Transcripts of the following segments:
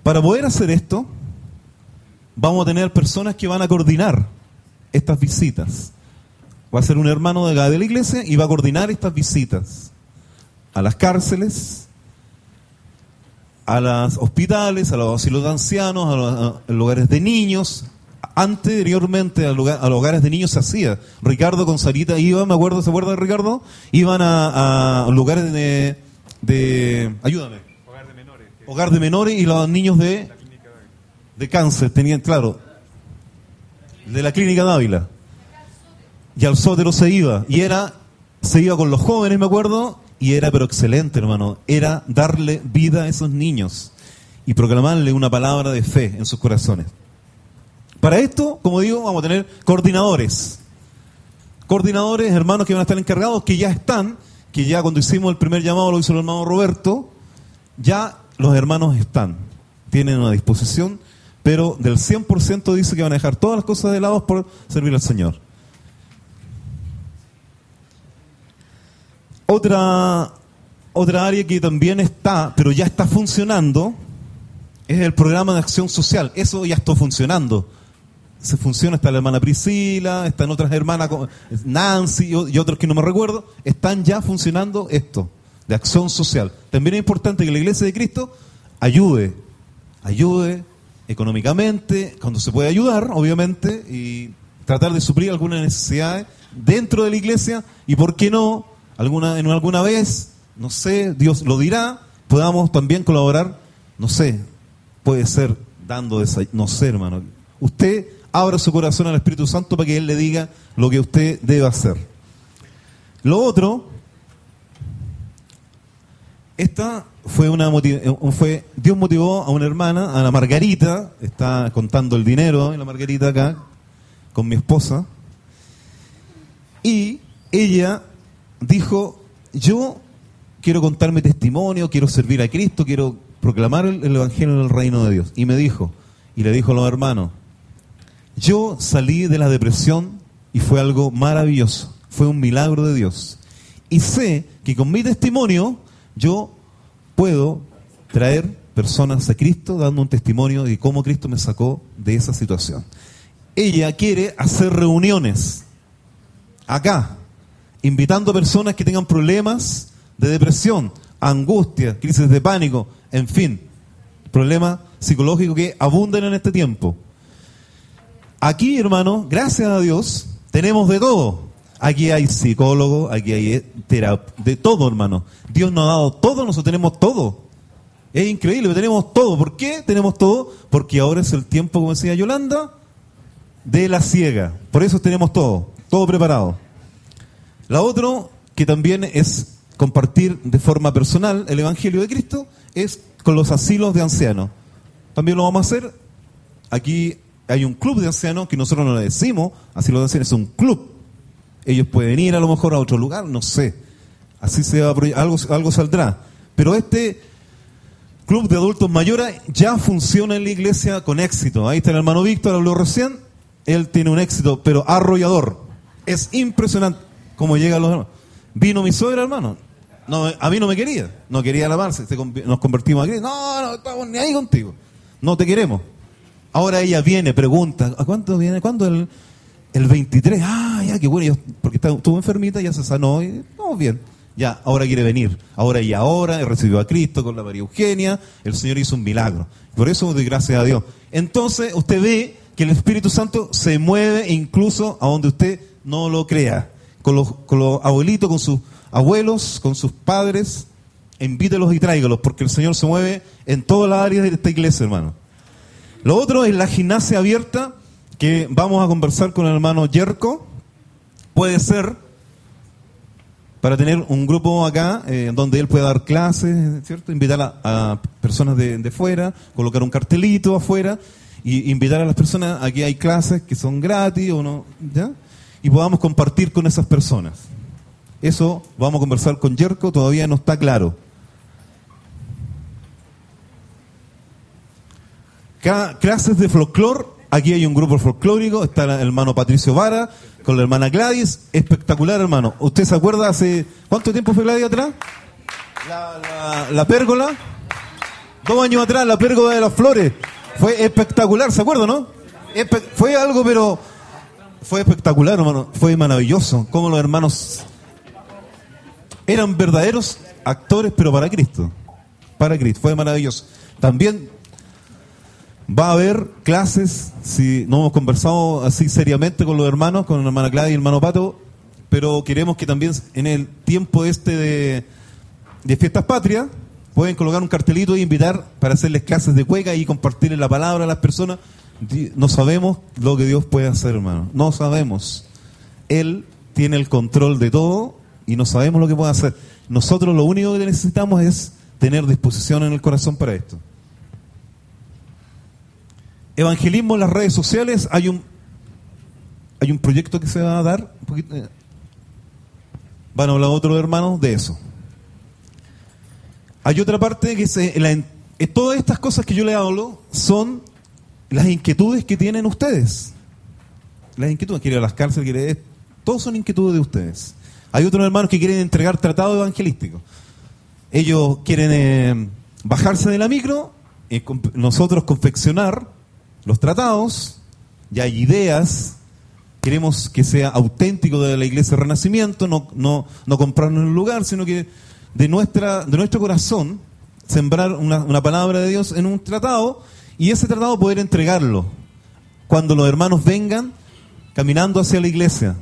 Para poder hacer esto, vamos a tener personas que van a coordinar estas visitas. Va a ser un hermano de acá de la iglesia y va a coordinar estas visitas a las cárceles, a los hospitales, a los asilos de ancianos, a los lugares de niños. Anteriormente a los hogares de niños se hacía. Ricardo con Sarita iba, me acuerdo, ¿se acuerda de Ricardo? Iban a lugares de ayúdame. Hogar de menores y los niños de cáncer tenían, claro, de la clínica de Ávila. Y al Sótero se iba con los jóvenes, me acuerdo, y era pero excelente, hermano. Era darle vida a esos niños y proclamarle una palabra de fe en sus corazones. Para esto, como digo, vamos a tener coordinadores. Coordinadores, hermanos que van a estar encargados, que ya cuando hicimos el primer llamado, lo hizo el hermano Roberto, ya los hermanos tienen una disposición, pero del 100% dice que van a dejar todas las cosas de lado por servir al Señor. Otra área que también está, pero ya está funcionando, es el programa de acción social. Eso ya está funcionando. Se funciona, está la hermana Priscila, están otras hermanas, Nancy y otros que no me recuerdo, están ya funcionando esto, de acción social. También es importante que la Iglesia de Cristo ayude económicamente, cuando se puede ayudar, obviamente, y tratar de suplir algunas necesidades dentro de la Iglesia, y por qué no, alguna vez, no sé, Dios lo dirá, podamos también colaborar, no sé, puede ser dando no sé, hermano. Usted abra su corazón al Espíritu Santo para que Él le diga lo que usted debe hacer. Lo otro, Dios motivó a una hermana, a la Margarita, está contando el dinero, la Margarita acá, con mi esposa, y ella dijo, yo quiero contar mi testimonio, quiero servir a Cristo, quiero proclamar el Evangelio del Reino de Dios. Y le dijo a los hermanos, yo salí de la depresión y fue algo maravilloso, fue un milagro de Dios. Y sé que con mi testimonio yo puedo traer personas a Cristo dando un testimonio de cómo Cristo me sacó de esa situación. Ella quiere hacer reuniones acá, invitando a personas que tengan problemas de depresión, angustia, crisis de pánico, en fin, problemas psicológicos que abundan en este tiempo. Aquí, hermano, gracias a Dios, tenemos de todo. Aquí hay psicólogos, aquí hay de todo, hermano. Dios nos ha dado todo, nosotros tenemos todo. Es increíble, tenemos todo. ¿Por qué tenemos todo? Porque ahora es el tiempo, como decía Yolanda, de la siega. Por eso tenemos todo preparado. La otra, que también es compartir de forma personal el Evangelio de Cristo, es con los asilos de ancianos. También lo vamos a hacer. Aquí hay un club de ancianos que nosotros no le decimos asilos de ancianos, es un club. Ellos pueden ir a lo mejor a otro lugar, no sé. Así se va a algo saldrá. Pero este club de adultos mayores ya funciona en la iglesia con éxito. Ahí está el hermano Víctor, habló recién. Él tiene un éxito, pero arrollador. Es impresionante cómo llegan los hermanos. Vino mi suegra, hermano. No, a mí no me quería. No quería alabarse. Nos convertimos a Cristo. No estamos ni ahí contigo. No te queremos. Ahora ella viene, pregunta, ¿a cuánto viene? ¿Cuándo? El 23. Ah, ya, qué bueno. Porque estuvo enfermita, ya se sanó y estamos bien. Ya, ahora quiere venir. Ahora recibió a Cristo con la María Eugenia. El Señor hizo un milagro. Por eso doy gracias a Dios. Entonces, usted ve que el Espíritu Santo se mueve incluso a donde usted no lo crea. Con los abuelitos, con sus abuelos, con sus padres, invítelos y tráigalos, porque el Señor se mueve en todas las áreas de esta iglesia, hermano. Lo otro es la gimnasia abierta, que vamos a conversar con el hermano Yerko. Puede ser para tener un grupo acá donde él pueda dar clases, ¿cierto? Invitar a personas de fuera, colocar un cartelito afuera y invitar a las personas a que hay clases que son gratis o no, ¿ya? Y podamos compartir con esas personas. Eso vamos a conversar con Yerko, todavía no está claro. Clases de folclore, aquí hay un grupo folclórico, está el hermano Patricio Vara con la hermana Gladys, espectacular, hermano. ¿Usted se acuerda hace cuánto tiempo fue Gladys atrás? La pérgola, 2 años atrás, la pérgola de las flores. Fue espectacular, ¿se acuerdan, no? Fue algo, pero fue espectacular, hermano. Fue maravilloso. Como los hermanos eran verdaderos actores, pero para Cristo. Para Cristo. Fue maravilloso. También va a haber clases, si no hemos conversado así seriamente con los hermanos, con la hermana Claudia y el hermano Pato, pero queremos que también en el tiempo de Fiestas Patrias pueden colocar un cartelito e invitar para hacerles clases de cueca y compartirles la palabra a las personas. No sabemos lo que Dios puede hacer, hermano. No sabemos. Él tiene el control de todo y no sabemos lo que puede hacer. Nosotros lo único que necesitamos es tener disposición en el corazón para esto. Evangelismo en las redes sociales. Hay un proyecto que se va a dar. Van a hablar otros hermanos de eso. Hay otra parte que todas estas cosas que yo le hablo son las inquietudes que tienen ustedes. Las inquietudes, quiere ir a las cárceles, todos son inquietudes de ustedes. Hay otros hermanos que quieren entregar tratados evangelísticos. Ellos quieren bajarse de la micro y nosotros confeccionar los tratados. Ya hay ideas. Queremos que sea auténtico de la Iglesia de Renacimiento, no comprarnos en un lugar, sino que de nuestro corazón sembrar una palabra de Dios en un tratado y ese tratado poder entregarlo cuando los hermanos vengan caminando hacia la iglesia.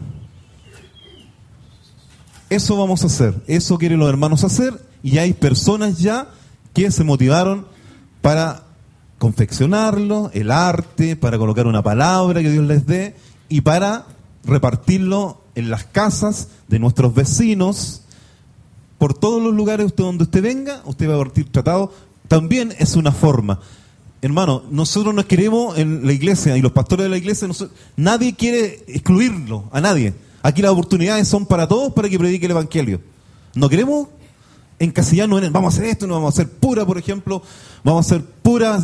Eso vamos a hacer, eso quieren los hermanos hacer y hay personas ya que se motivaron para confeccionarlo, el arte, para colocar una palabra que Dios les dé y para repartirlo en las casas de nuestros vecinos. Por todos los lugares donde usted venga, usted va a partir tratado. También es una forma. Hermano, nosotros nos queremos en la iglesia y los pastores de la iglesia, nadie quiere excluirlo, a nadie. Aquí las oportunidades son para todos para que predique el evangelio. No queremos encasillarnos en vamos a hacer esto, no vamos a hacer pura, por ejemplo, vamos a hacer pura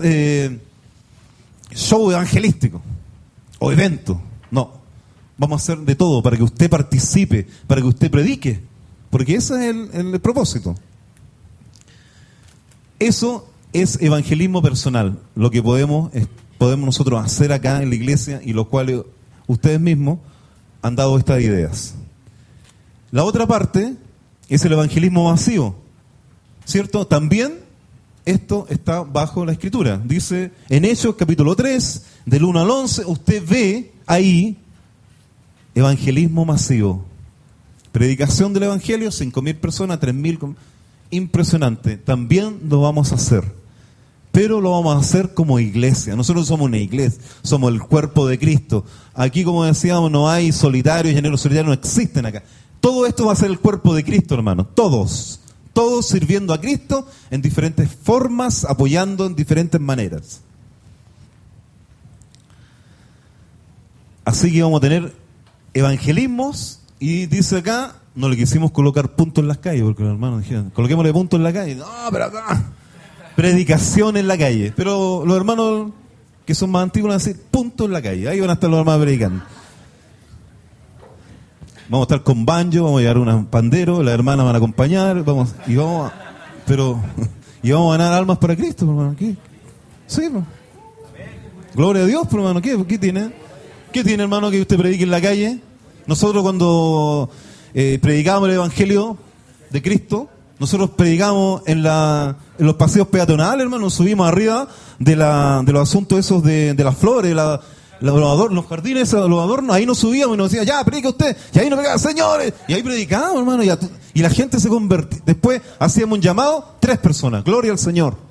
show evangelístico o evento. No, vamos a hacer de todo para que usted participe, para que usted predique. Porque ese es el propósito. Eso es evangelismo personal, lo que podemos nosotros hacer acá en la iglesia y los cuales ustedes mismos han dado estas ideas. La otra parte es el evangelismo masivo, ¿cierto? También esto está bajo la Escritura. Dice en Hechos capítulo 3, del 1 al 11, usted ve ahí evangelismo masivo. Predicación del Evangelio, 5.000 personas, 3.000, impresionante. También lo vamos a hacer, pero lo vamos a hacer como iglesia. Nosotros somos una iglesia, somos el cuerpo de Cristo. Aquí, como decíamos, no hay solitarios, llaneros solitarios, no existen acá. Todo esto va a ser el cuerpo de Cristo, hermano. Todos sirviendo a Cristo en diferentes formas, apoyando en diferentes maneras. Así que vamos a tener evangelismos. Y dice acá, no le quisimos colocar puntos en las calles, porque los hermanos dijeron, coloquémosle puntos en la calle. No, pero acá, predicación en la calle. Pero los hermanos que son más antiguos van a decir, puntos en la calle. Ahí van a estar los hermanos predicando. Vamos a estar con banjo, vamos a llevar un pandero, las hermanas van a acompañar, y vamos a ganar almas para Cristo, hermano. ¿Qué? Sí, hermano. Gloria a Dios, hermano. ¿Qué tiene? ¿Qué tiene, hermano, que usted predique en la calle? Nosotros cuando predicamos el Evangelio de Cristo, nosotros predicamos en los paseos peatonales, hermano, nos subimos arriba de los asuntos esos de las flores, los jardines, los adornos, ahí nos subíamos y nos decía, ya, predica usted, y ahí nos pegaba, señores, y ahí predicábamos, hermano, y la gente se convertía. Después hacíamos un llamado, 3 personas, gloria al Señor.